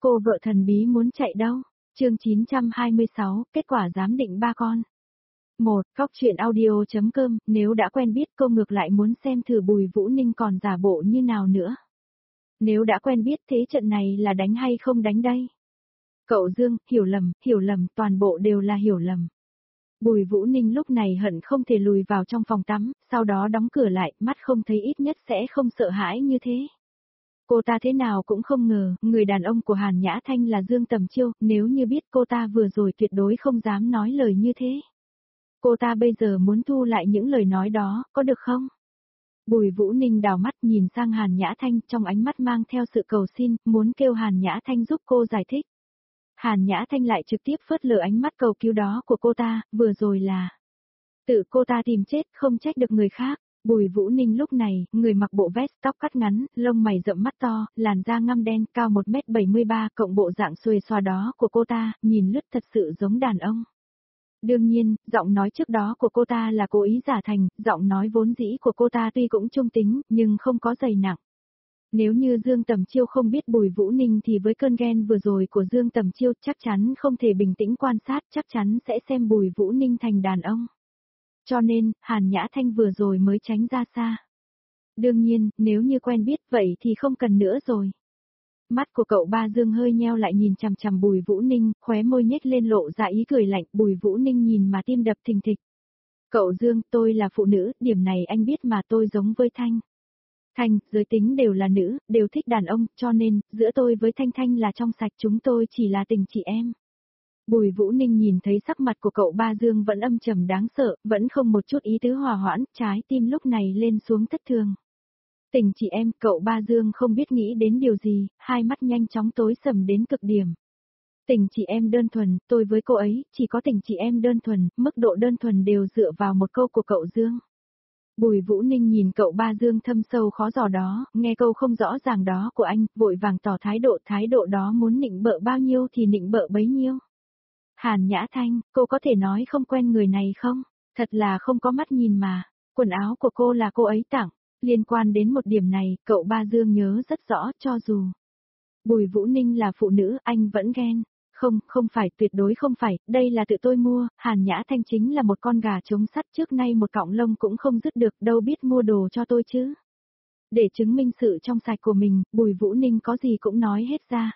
Cô vợ thần bí muốn chạy đâu? Chương 926, kết quả giám định ba con. 1. Góc truyện audio.com, nếu đã quen biết cô ngược lại muốn xem thử Bùi Vũ Ninh còn giả bộ như nào nữa. Nếu đã quen biết thế trận này là đánh hay không đánh đây? Cậu Dương, hiểu lầm, toàn bộ đều là hiểu lầm. Bùi Vũ Ninh lúc này hận không thể lùi vào trong phòng tắm, sau đó đóng cửa lại, mắt không thấy ít nhất sẽ không sợ hãi như thế. Cô ta thế nào cũng không ngờ, người đàn ông của Hàn Nhã Thanh là Dương Tầm Chiêu, nếu như biết cô ta vừa rồi tuyệt đối không dám nói lời như thế. Cô ta bây giờ muốn thu lại những lời nói đó, có được không? Bùi Vũ Ninh đảo mắt nhìn sang Hàn Nhã Thanh, trong ánh mắt mang theo sự cầu xin, muốn kêu Hàn Nhã Thanh giúp cô giải thích. Hàn Nhã Thanh lại trực tiếp phớt lờ ánh mắt cầu cứu đó của cô ta, vừa rồi là tự cô ta tìm chết, không trách được người khác. Bùi Vũ Ninh lúc này, người mặc bộ vest tóc cắt ngắn, lông mày rậm mắt to, làn da ngăm đen, cao 1m73, cộng bộ dạng xuề xoa đó của cô ta, nhìn lướt thật sự giống đàn ông. Đương nhiên, giọng nói trước đó của cô ta là cố ý giả thành, giọng nói vốn dĩ của cô ta tuy cũng trung tính, nhưng không có dày nặng. Nếu như Dương Tầm Chiêu không biết Bùi Vũ Ninh thì với cơn ghen vừa rồi của Dương Tầm Chiêu chắc chắn không thể bình tĩnh quan sát, chắc chắn sẽ xem Bùi Vũ Ninh thành đàn ông. Cho nên, Hàn Nhã Thanh vừa rồi mới tránh ra xa. Đương nhiên, nếu như quen biết vậy thì không cần nữa rồi. Mắt của cậu ba Dương hơi nheo lại nhìn chằm chằm Bùi Vũ Ninh, khóe môi nhếch lên lộ ra ý cười lạnh, Bùi Vũ Ninh nhìn mà tim đập thình thịch. Cậu Dương, tôi là phụ nữ, điểm này anh biết mà, tôi giống với Thanh. Thanh, giới tính đều là nữ, đều thích đàn ông, cho nên, giữa tôi với Thanh là trong sạch, chúng tôi chỉ là tình chị em. Bùi Vũ Ninh nhìn thấy sắc mặt của cậu ba Dương vẫn âm trầm đáng sợ, vẫn không một chút ý tứ hòa hoãn, trái tim lúc này lên xuống thất thường. Tình chị em, cậu ba Dương không biết nghĩ đến điều gì, hai mắt nhanh chóng tối sầm đến cực điểm. Tình chị em đơn thuần, tôi với cô ấy, chỉ có tình chị em đơn thuần, mức độ đơn thuần đều dựa vào một câu của cậu Dương. Bùi Vũ Ninh nhìn cậu ba Dương thâm sâu khó dò đó, nghe câu không rõ ràng đó của anh, vội vàng tỏ thái độ đó muốn nịnh bợ bao nhiêu thì nịnh bợ bấy nhiêu. Hàn Nhã Thanh, cô có thể nói không quen người này không? Thật là không có mắt nhìn mà, quần áo của cô là cô ấy tặng. Liên quan đến một điểm này, cậu ba Dương nhớ rất rõ, cho dù Bùi Vũ Ninh là phụ nữ, anh vẫn ghen. Không phải, tuyệt đối không phải, đây là tự tôi mua, Hàn Nhã Thanh chính là một con gà trống sắt, trước nay một cọng lông cũng không dứt được, đâu biết mua đồ cho tôi chứ. Để chứng minh sự trong sạch của mình, Bùi Vũ Ninh có gì cũng nói hết ra.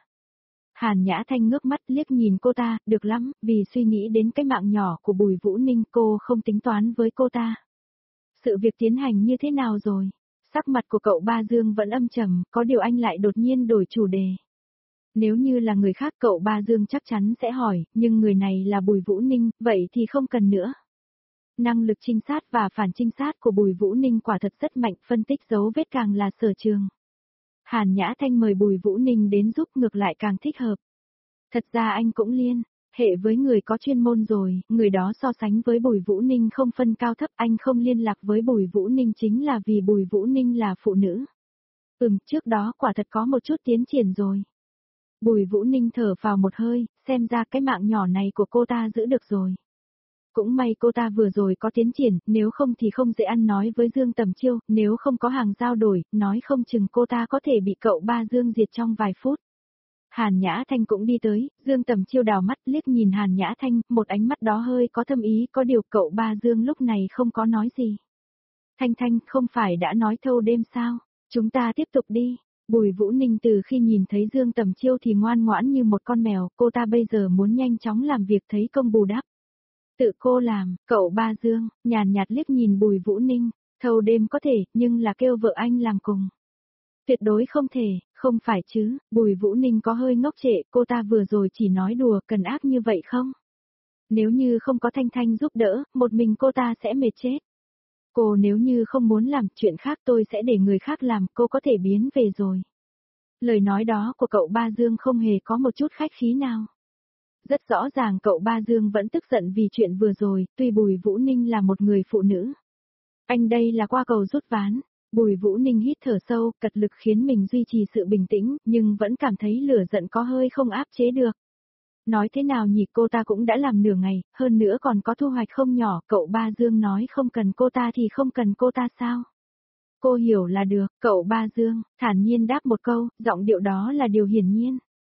Hàn Nhã Thanh ngước mắt liếc nhìn cô ta, được lắm, vì suy nghĩ đến cái mạng nhỏ của Bùi Vũ Ninh cô không tính toán với cô ta. Sự việc tiến hành như thế nào rồi? Sắc mặt của cậu ba Dương vẫn âm trầm, có điều anh lại đột nhiên đổi chủ đề. Nếu như là người khác cậu ba Dương chắc chắn sẽ hỏi, nhưng người này là Bùi Vũ Ninh, vậy thì không cần nữa. Năng lực trinh sát và phản trinh sát của Bùi Vũ Ninh quả thật rất mạnh, phân tích dấu vết càng là sở trường. Hàn Nhã Thanh mời Bùi Vũ Ninh đến giúp ngược lại càng thích hợp. Thật ra anh cũng liên hệ với người có chuyên môn rồi, người đó so sánh với Bùi Vũ Ninh không phân cao thấp, anh không liên lạc với Bùi Vũ Ninh chính là vì Bùi Vũ Ninh là phụ nữ. Trước đó quả thật có một chút tiến triển rồi. Bùi Vũ Ninh thở phào một hơi, xem ra cái mạng nhỏ này của cô ta giữ được rồi. Cũng may cô ta vừa rồi có tiến triển, nếu không thì không dễ ăn nói với Dương Tầm Chiêu, nếu không có hàng giao đổi, nói không chừng cô ta có thể bị cậu ba Dương diệt trong vài phút. Hàn Nhã Thanh cũng đi tới, Dương Tầm Chiêu đào mắt liếc nhìn Hàn Nhã Thanh, một ánh mắt đó hơi có thâm ý, có điều cậu ba Dương lúc này không có nói gì. Thanh, không phải đã nói thâu đêm sao, chúng ta tiếp tục đi. Bùi Vũ Ninh từ khi nhìn thấy Dương Tầm Chiêu thì ngoan ngoãn như một con mèo, cô ta bây giờ muốn nhanh chóng làm việc thấy công bù đắp. Tự cô làm, cậu ba Dương, nhàn nhạt liếc nhìn Bùi Vũ Ninh, thâu đêm có thể, nhưng là kêu vợ anh làm cùng. Tuyệt đối không thể, không phải chứ, Bùi Vũ Ninh có hơi ngốc trệ, cô ta vừa rồi chỉ nói đùa, cần ác như vậy không? Nếu như không có Thanh giúp đỡ, một mình cô ta sẽ mệt chết. Cô nếu như không muốn làm chuyện khác tôi sẽ để người khác làm, cô có thể biến về rồi. Lời nói đó của cậu ba Dương không hề có một chút khách khí nào. Rất rõ ràng cậu ba Dương vẫn tức giận vì chuyện vừa rồi, tuy Bùi Vũ Ninh là một người phụ nữ. Anh đây là qua cầu rút ván. Bùi Vũ Ninh hít thở sâu, cật lực khiến mình duy trì sự bình tĩnh, nhưng vẫn cảm thấy lửa giận có hơi không áp chế được. Nói thế nào nhỉ, cô ta cũng đã làm nửa ngày, hơn nữa còn có thu hoạch không nhỏ, cậu ba Dương nói không cần cô ta thì không cần cô ta sao? Cô hiểu là được, cậu ba Dương, thản nhiên đáp một câu, giọng điệu đó là điều hiển nhiên.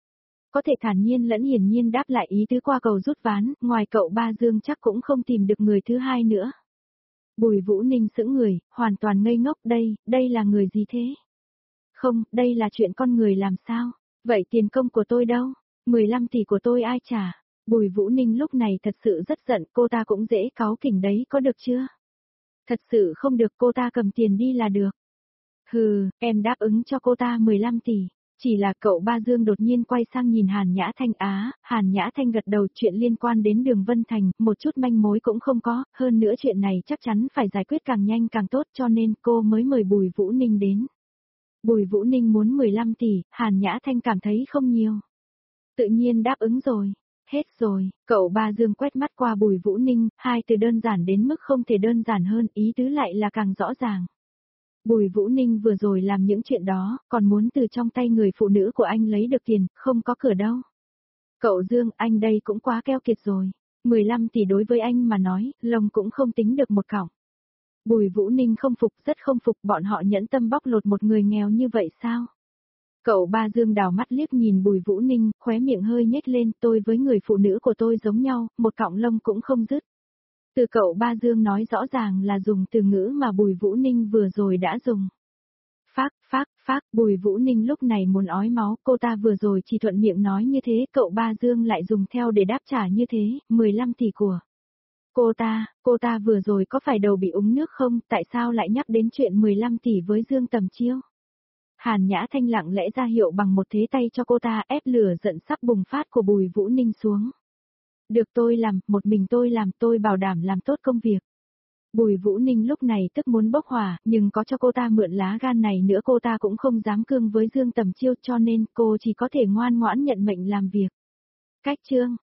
có thể thản nhiên lẫn hiển nhiên đáp lại ý tứ qua cầu rút ván, ngoài cậu ba Dương chắc cũng không tìm được người thứ hai nữa. Bùi Vũ Ninh sững người, hoàn toàn ngây ngốc, đây là người gì thế? Không, đây là chuyện con người làm sao? Vậy tiền công của tôi đâu? 15 tỷ của tôi ai trả? Bùi Vũ Ninh lúc này thật sự rất giận, cô ta cũng dễ cáu kỉnh đấy, có được chưa? Thật sự không được, cô ta cầm tiền đi là được. Hừ, em đáp ứng cho cô ta 15 tỷ. Chỉ là cậu ba Dương đột nhiên quay sang nhìn Hàn Nhã Thanh Hàn Nhã Thanh gật đầu, chuyện liên quan đến Đường Vân Thành, một chút manh mối cũng không có, hơn nữa chuyện này chắc chắn phải giải quyết càng nhanh càng tốt cho nên cô mới mời Bùi Vũ Ninh đến. Bùi Vũ Ninh muốn 15 tỷ, Hàn Nhã Thanh cảm thấy không nhiều. Tự nhiên đáp ứng rồi. Hết rồi, cậu ba Dương quét mắt qua Bùi Vũ Ninh, hai từ đơn giản đến mức không thể đơn giản hơn, ý tứ lại là càng rõ ràng. Bùi Vũ Ninh vừa rồi làm những chuyện đó, còn muốn từ trong tay người phụ nữ của anh lấy được tiền, không có cửa đâu. Cậu Dương, anh đây cũng quá keo kiệt rồi. 15 tỷ đối với anh mà nói, lông cũng không tính được một cọng. Bùi Vũ Ninh không phục, rất không phục, bọn họ nhẫn tâm bóc lột một người nghèo như vậy sao? Cậu ba Dương đào mắt liếc nhìn Bùi Vũ Ninh, khóe miệng hơi nhếch lên, tôi với người phụ nữ của tôi giống nhau, một cọng lông cũng không dứt. Từ cậu ba Dương nói rõ ràng là dùng từ ngữ mà Bùi Vũ Ninh vừa rồi đã dùng. Phác, Bùi Vũ Ninh lúc này muốn ói máu, cô ta vừa rồi chỉ thuận miệng nói như thế, cậu ba Dương lại dùng theo để đáp trả như thế, 15 tỷ của. Cô ta vừa rồi có phải đầu bị uống nước không, tại sao lại nhắc đến chuyện 15 tỷ với Dương Tầm Chiêu? Hàn Nhã Thanh lặng lẽ ra hiệu bằng một thế tay cho cô ta, ép lửa giận sắp bùng phát của Bùi Vũ Ninh xuống. Được, tôi làm, một mình tôi làm, tôi bảo đảm làm tốt công việc. Bùi Vũ Ninh lúc này tức muốn bốc hỏa, nhưng có cho cô ta mượn lá gan này nữa cô ta cũng không dám cương với Dương Tầm Chiêu cho nên cô chỉ có thể ngoan ngoãn nhận mệnh làm việc. Cách chương